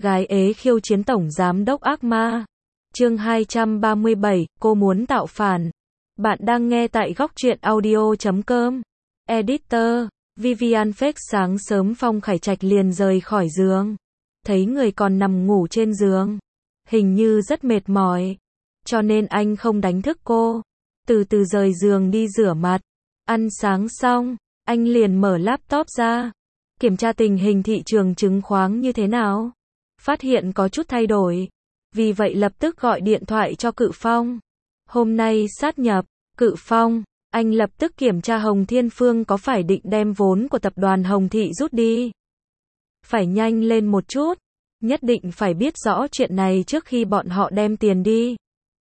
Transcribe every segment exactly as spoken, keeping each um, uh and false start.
Gái ế khiêu chiến tổng giám đốc ác ma. Chương hai trăm ba mươi bảy, cô muốn tạo phản. Bạn đang nghe tại góc truyện audio chấm com. Editor, Vivian Fake. Sáng sớm Phong Khải Trạch liền rời khỏi giường. Thấy người còn nằm ngủ trên giường. Hình như rất mệt mỏi. Cho nên anh không đánh thức cô. Từ từ rời giường đi rửa mặt. Ăn sáng xong, anh liền mở laptop ra. Kiểm tra tình hình thị trường chứng khoán như thế nào. Phát hiện có chút thay đổi. Vì vậy lập tức gọi điện thoại cho Cự Phong. Hôm nay sát nhập. Cự Phong, anh lập tức kiểm tra Hồng Thiên Phương có phải định đem vốn của tập đoàn Hồng Thị rút đi. Phải nhanh lên một chút. Nhất định phải biết rõ chuyện này trước khi bọn họ đem tiền đi.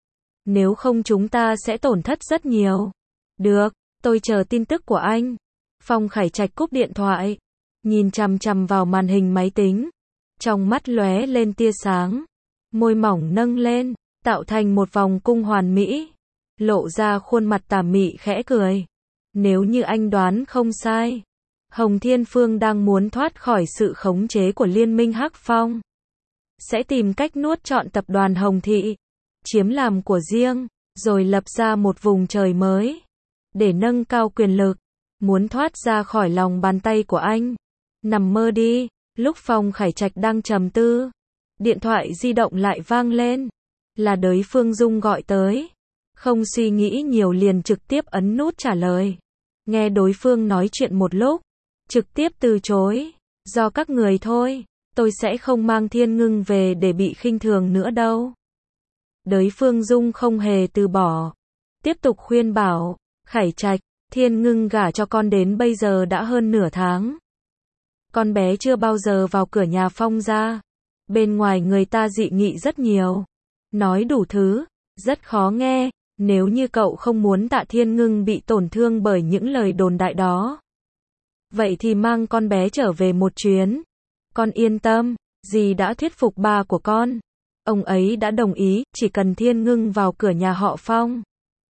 Nếu không chúng ta sẽ tổn thất rất nhiều. Được, tôi chờ tin tức của anh. Phong Khải Trạch cúp điện thoại. Nhìn chằm chằm vào màn hình máy tính. Trong mắt lóe lên tia sáng. Môi mỏng nâng lên, tạo thành một vòng cung hoàn mỹ. Lộ ra khuôn mặt tà mị khẽ cười. Nếu như anh đoán không sai, Hồng Thiên Phương đang muốn thoát khỏi sự khống chế của Liên minh Hắc Phong. Sẽ tìm cách nuốt trọn tập đoàn Hồng Thị, chiếm làm của riêng, rồi lập ra một vùng trời mới. Để nâng cao quyền lực, muốn thoát ra khỏi lòng bàn tay của anh. Nằm mơ đi. Lúc Phong Khải Trạch đang trầm tư, điện thoại di động lại vang lên. Là Đới Phương Dung gọi tới. Không suy nghĩ nhiều liền trực tiếp ấn nút trả lời. Nghe đối phương nói chuyện một lúc, trực tiếp từ chối. Do các người thôi, tôi sẽ không mang Thiên Ngưng về để bị khinh thường nữa đâu. Đới Phương Dung không hề từ bỏ. Tiếp tục khuyên bảo, Khải Trạch, Thiên Ngưng gả cho con đến bây giờ đã hơn nửa tháng. Con bé chưa bao giờ vào cửa nhà Phong ra. Bên ngoài người ta dị nghị rất nhiều. Nói đủ thứ, rất khó nghe. Nếu như cậu không muốn Tạ Thiên Ngưng bị tổn thương bởi những lời đồn đại đó, vậy thì mang con bé trở về một chuyến. Con yên tâm, dì đã thuyết phục ba của con. Ông ấy đã đồng ý, chỉ cần Thiên Ngưng vào cửa nhà họ Phong.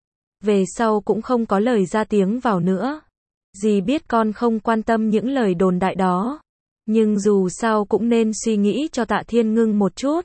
Về sau cũng không có lời ra tiếng vào nữa. Dì biết con không quan tâm những lời đồn đại đó. Nhưng dù sao cũng nên suy nghĩ cho Tạ Thiên Ngưng một chút.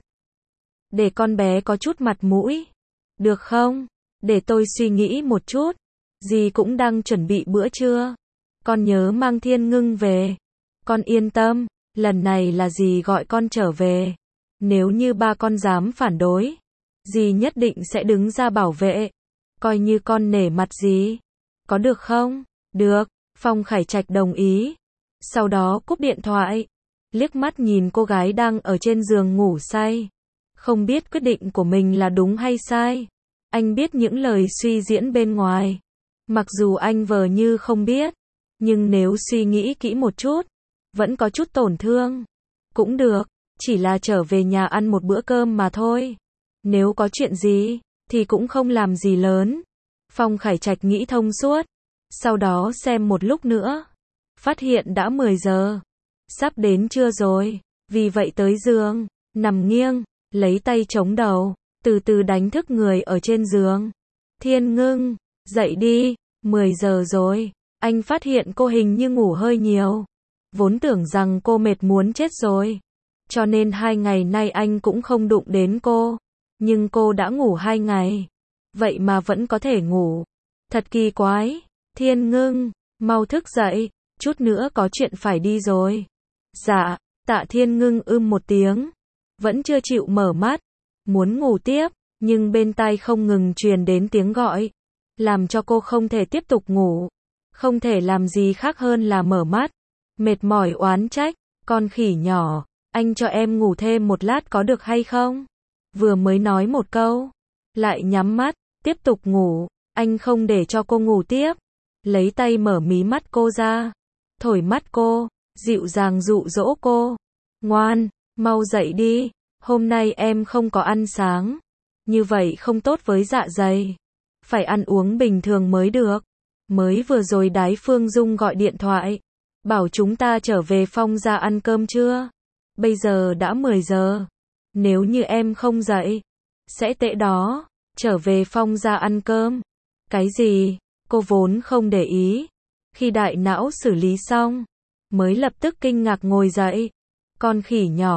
Để con bé có chút mặt mũi. Được không? Để tôi suy nghĩ một chút. Dì cũng đang chuẩn bị bữa trưa. Con nhớ mang Thiên Ngưng về. Con yên tâm, lần này là dì gọi con trở về. Nếu như ba con dám phản đối, dì nhất định sẽ đứng ra bảo vệ. Coi như con nể mặt dì. Có được không? Được. Phong Khải Trạch đồng ý. Sau đó cúp điện thoại. Liếc mắt nhìn cô gái đang ở trên giường ngủ say. Không biết quyết định của mình là đúng hay sai. Anh biết những lời suy diễn bên ngoài. Mặc dù anh vờ như không biết. Nhưng nếu suy nghĩ kỹ một chút, vẫn có chút tổn thương. Cũng được. Chỉ là trở về nhà ăn một bữa cơm mà thôi. Nếu có chuyện gì, thì cũng không làm gì lớn. Phong Khải Trạch nghĩ thông suốt. Sau đó xem một lúc nữa. Phát hiện đã mười giờ. Sắp đến trưa rồi. Vì vậy tới giường. Nằm nghiêng. Lấy tay chống đầu. Từ từ đánh thức người ở trên giường. Thiên Ngưng, dậy đi. mười giờ rồi. Anh phát hiện cô hình như ngủ hơi nhiều. Vốn tưởng rằng cô mệt muốn chết rồi. Cho nên hai ngày nay anh cũng không đụng đến cô. Nhưng cô đã ngủ hai ngày. Vậy mà vẫn có thể ngủ. Thật kỳ quái. Thiên Ngưng, mau thức dậy. Chút nữa có chuyện phải đi rồi. Dạ. Tạ Thiên Ngưng ưm một tiếng. Vẫn chưa chịu mở mắt. Muốn ngủ tiếp. Nhưng bên tai không ngừng truyền đến tiếng gọi. Làm cho cô không thể tiếp tục ngủ. Không thể làm gì khác hơn là mở mắt. Mệt mỏi oán trách. Con khỉ nhỏ. Anh cho em ngủ thêm một lát có được hay không? Vừa mới nói một câu. Lại nhắm mắt. Tiếp tục ngủ. Anh không để cho cô ngủ tiếp. Lấy tay mở mí mắt cô ra. Thổi mắt cô. Dịu dàng dụ dỗ cô. Ngoan. Mau dậy đi. Hôm nay em không có ăn sáng. Như vậy không tốt với dạ dày. Phải ăn uống bình thường mới được. Mới vừa rồi Đái Phương Dung gọi điện thoại. Bảo chúng ta trở về Phong ra ăn cơm trưa. Bây giờ đã mười giờ. Nếu như em không dậy, sẽ tệ đó. Trở về Phong ra ăn cơm. Cái gì? Cô vốn không để ý. Khi đại não xử lý xong, mới lập tức kinh ngạc ngồi dậy. Con khỉ nhỏ,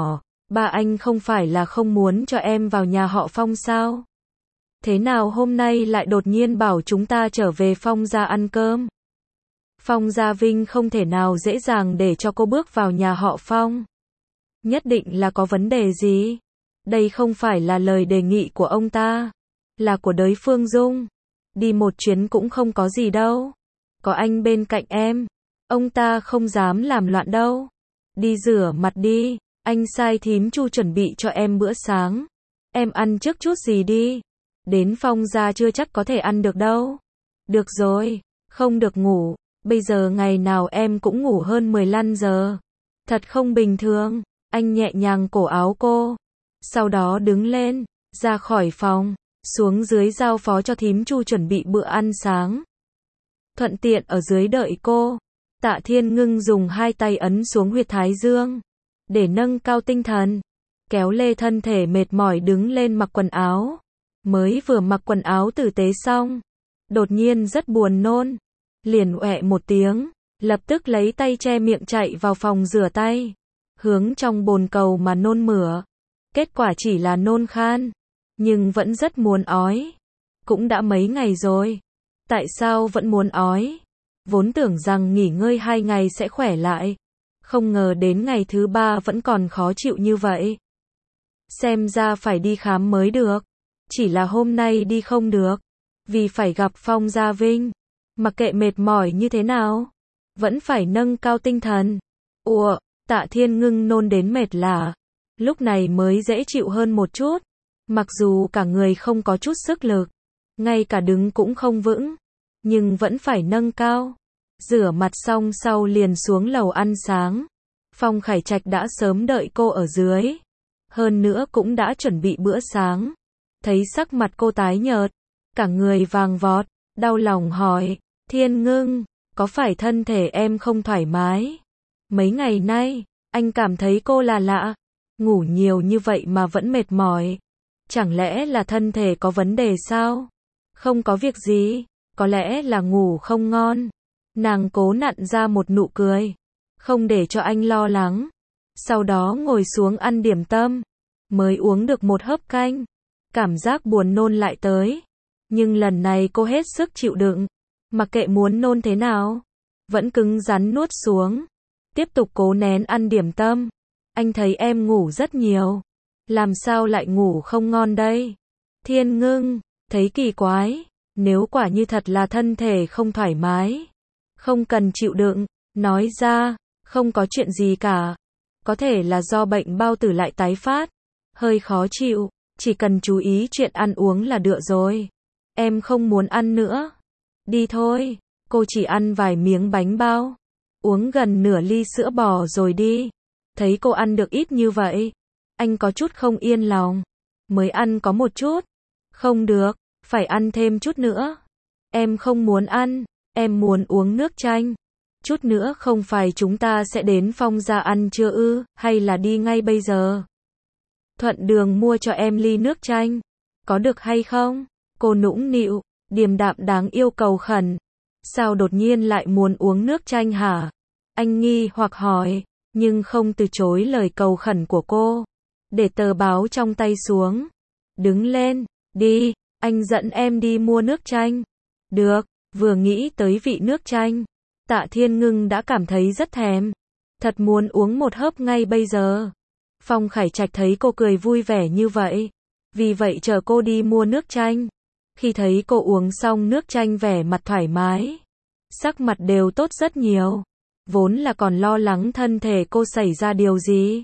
Ba anh không phải là không muốn cho em vào nhà họ Phong sao? Thế nào hôm nay lại đột nhiên bảo chúng ta trở về Phong gia ăn cơm? Phong Gia Vinh không thể nào dễ dàng để cho cô bước vào nhà họ Phong. Nhất định là có vấn đề gì? Đây không phải là lời đề nghị của ông ta, là của đới Phương Dung. Đi một chuyến cũng không có gì đâu. Có anh bên cạnh em, ông ta không dám làm loạn đâu. Đi rửa mặt đi, anh sai thím Chu chuẩn bị cho em bữa sáng. Em ăn trước chút gì đi. Đến Phong gia chưa chắc có thể ăn được đâu. Được rồi, không được ngủ. Bây giờ ngày nào em cũng ngủ hơn mười lăm giờ. Thật không bình thường. Anh nhẹ nhàng cổ áo cô. Sau đó đứng lên, ra khỏi phòng, xuống dưới giao phó cho thím Chu chuẩn bị bữa ăn sáng. Thuận tiện ở dưới đợi cô. Tạ Thiên Ngưng dùng hai tay ấn xuống huyệt thái dương, để nâng cao tinh thần. Kéo lê thân thể mệt mỏi đứng lên mặc quần áo. Mới vừa mặc quần áo tử tế xong, đột nhiên rất buồn nôn. Liền oẹ một tiếng, lập tức lấy tay che miệng chạy vào phòng rửa tay. Hướng trong bồn cầu mà nôn mửa. Kết quả chỉ là nôn khan, nhưng vẫn rất muốn ói. Cũng đã mấy ngày rồi, tại sao vẫn muốn ói? Vốn tưởng rằng nghỉ ngơi hai ngày sẽ khỏe lại. Không ngờ đến ngày thứ ba vẫn còn khó chịu như vậy. Xem ra phải đi khám mới được. Chỉ là hôm nay đi không được, vì phải gặp Phong Gia Vinh. Mặc kệ mệt mỏi như thế nào, vẫn phải nâng cao tinh thần. Ủa, Tạ Thiên Ngưng nôn đến mệt lả. Lúc này mới dễ chịu hơn một chút. Mặc dù cả người không có chút sức lực, ngay cả đứng cũng không vững, nhưng vẫn phải nâng cao. Rửa mặt xong sau liền xuống lầu ăn sáng. Phong Khải Trạch đã sớm đợi cô ở dưới. Hơn nữa cũng đã chuẩn bị bữa sáng. Thấy sắc mặt cô tái nhợt, cả người vàng vọt, đau lòng hỏi, Thiên Ngưng, có phải thân thể em không thoải mái? Mấy ngày nay, anh cảm thấy cô là lạ, ngủ nhiều như vậy mà vẫn mệt mỏi. Chẳng lẽ là thân thể có vấn đề sao? Không có việc gì, có lẽ là ngủ không ngon. Nàng cố nặn ra một nụ cười, không để cho anh lo lắng. Sau đó ngồi xuống ăn điểm tâm, mới uống được một hớp canh. Cảm giác buồn nôn lại tới. Nhưng lần này cô hết sức chịu đựng. Mặc kệ muốn nôn thế nào, vẫn cứng rắn nuốt xuống. Tiếp tục cố nén ăn điểm tâm. Anh thấy em ngủ rất nhiều. Làm sao lại ngủ không ngon đây? Thiên Ngưng, thấy kỳ quái. Nếu quả như thật là thân thể không thoải mái, không cần chịu đựng, nói ra, không có chuyện gì cả. Có thể là do bệnh bao tử lại tái phát. Hơi khó chịu. Chỉ cần chú ý chuyện ăn uống là được rồi. Em không muốn ăn nữa. Đi thôi. Cô chỉ ăn vài miếng bánh bao, uống gần nửa ly sữa bò rồi đi. Thấy cô ăn được ít như vậy, anh có chút không yên lòng. Mới ăn có một chút. Không được, phải ăn thêm chút nữa. Em không muốn ăn, em muốn uống nước chanh. Chút nữa không phải chúng ta sẽ đến Phong gia ăn trưa ư, hay là đi ngay bây giờ? Thuận đường mua cho em ly nước chanh. Có được hay không? Cô nũng nịu, điềm đạm đáng yêu cầu khẩn. Sao đột nhiên lại muốn uống nước chanh hả? Anh nghi hoặc hỏi, nhưng không từ chối lời cầu khẩn của cô. Để tờ báo trong tay xuống. Đứng lên, đi, anh dẫn em đi mua nước chanh. Được, vừa nghĩ tới vị nước chanh, Tạ Thiên Ngưng đã cảm thấy rất thèm. Thật muốn uống một hớp ngay bây giờ. Phong Khải Trạch thấy cô cười vui vẻ như vậy, vì vậy chờ cô đi mua nước chanh. Khi thấy cô uống xong nước chanh vẻ mặt thoải mái, sắc mặt đều tốt rất nhiều. Vốn là còn lo lắng thân thể cô xảy ra điều gì.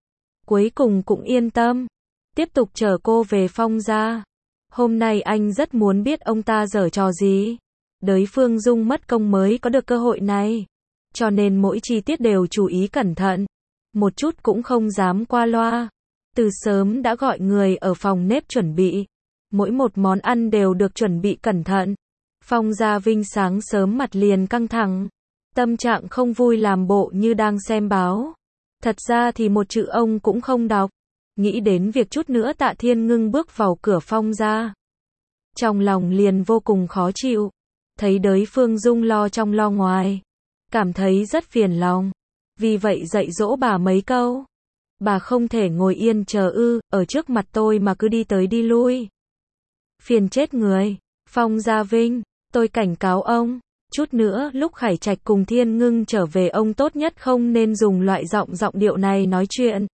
Cuối cùng cũng yên tâm, tiếp tục chờ cô về Phong gia. Hôm nay anh rất muốn biết ông ta giở trò gì. Đới Phương Dung mất công mới có được cơ hội này, cho nên mỗi chi tiết đều chú ý cẩn thận. Một chút cũng không dám qua loa. Từ sớm đã gọi người ở phòng nếp chuẩn bị. Mỗi một món ăn đều được chuẩn bị cẩn thận. Phong Gia Vinh sáng sớm mặt liền căng thẳng. Tâm trạng không vui làm bộ như đang xem báo. Thật ra thì một chữ ông cũng không đọc. Nghĩ đến việc chút nữa Tạ Thiên Ngưng bước vào cửa Phong gia, trong lòng liền vô cùng khó chịu. Thấy đới Phương Dung lo trong lo ngoài, cảm thấy rất phiền lòng. Vì vậy dạy dỗ bà mấy câu. Bà không thể ngồi yên chờ ư, ở trước mặt tôi mà cứ đi tới đi lui. Phiền chết người. Phong Gia Vinh, tôi cảnh cáo ông, chút nữa lúc Khải Trạch cùng Thiên Ngưng trở về ông tốt nhất không nên dùng loại giọng giọng điệu này nói chuyện.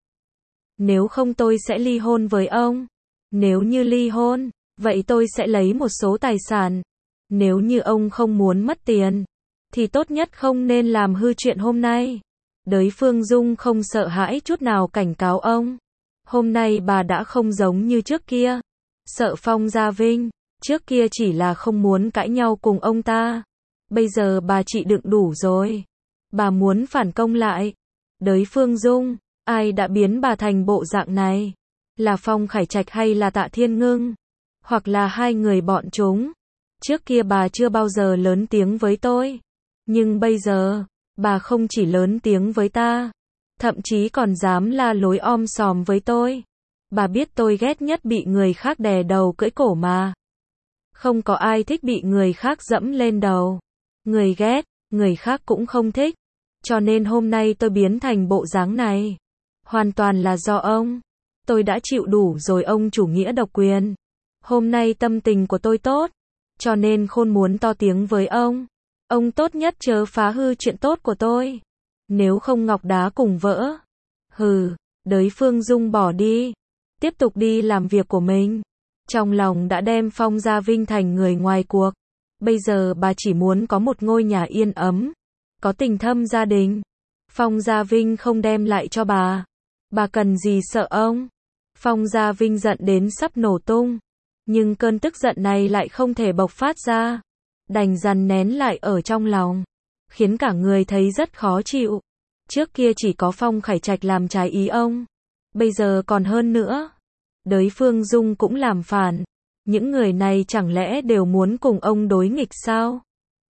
Nếu không tôi sẽ ly hôn với ông. Nếu như ly hôn, vậy tôi sẽ lấy một số tài sản. Nếu như ông không muốn mất tiền, thì tốt nhất không nên làm hư chuyện hôm nay. Đới Phương Dung không sợ hãi chút nào cảnh cáo ông. Hôm nay bà đã không giống như trước kia. Sợ Phong Gia Vinh, trước kia chỉ là không muốn cãi nhau cùng ông ta. Bây giờ bà chịu đựng đủ rồi. Bà muốn phản công lại. Đới Phương Dung, ai đã biến bà thành bộ dạng này? Là Phong Khải Trạch hay là Tạ Thiên Ngưng? Hoặc là hai người bọn chúng? Trước kia bà chưa bao giờ lớn tiếng với tôi. Nhưng bây giờ, bà không chỉ lớn tiếng với ta, thậm chí còn dám la lối om sòm với tôi. Bà biết tôi ghét nhất bị người khác đè đầu cưỡi cổ mà. Không có ai thích bị người khác dẫm lên đầu. Người ghét, người khác cũng không thích. Cho nên hôm nay tôi biến thành bộ dáng này. Hoàn toàn là do ông. Tôi đã chịu đủ rồi ông chủ nghĩa độc quyền. Hôm nay tâm tình của tôi tốt, cho nên khôn muốn to tiếng với ông. Ông tốt nhất chớ phá hư chuyện tốt của tôi. Nếu không ngọc đá cùng vỡ. Hừ, Đới Phương Dung bỏ đi. Tiếp tục đi làm việc của mình. Trong lòng đã đem Phong Gia Vinh thành người ngoài cuộc. Bây giờ bà chỉ muốn có một ngôi nhà yên ấm. Có tình thâm gia đình. Phong Gia Vinh không đem lại cho bà. Bà cần gì sợ ông? Phong Gia Vinh giận đến sắp nổ tung. Nhưng cơn tức giận này lại không thể bộc phát ra. Đành dằn nén lại ở trong lòng. Khiến cả người thấy rất khó chịu. Trước kia chỉ có Phong Khải Trạch làm trái ý ông. Bây giờ còn hơn nữa. Đới Phương Dung cũng làm phản. Những người này chẳng lẽ đều muốn cùng ông đối nghịch sao?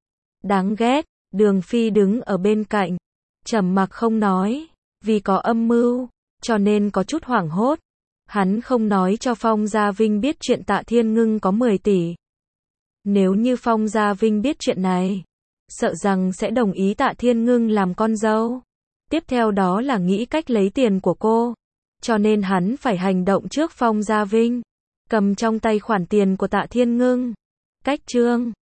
Đáng ghét. Đường Phi đứng ở bên cạnh. Trầm mặc không nói. Vì có âm mưu. Cho nên có chút hoảng hốt. Hắn không nói cho Phong Gia Vinh biết chuyện Tạ Thiên Ngưng có mười tỷ. Nếu như Phong Gia Vinh biết chuyện này, sợ rằng sẽ đồng ý Tạ Thiên Ngưng làm con dâu. Tiếp theo đó là nghĩ cách lấy tiền của cô. Cho nên hắn phải hành động trước Phong Gia Vinh. Cầm trong tay khoản tiền của Tạ Thiên Ngưng. Cách chương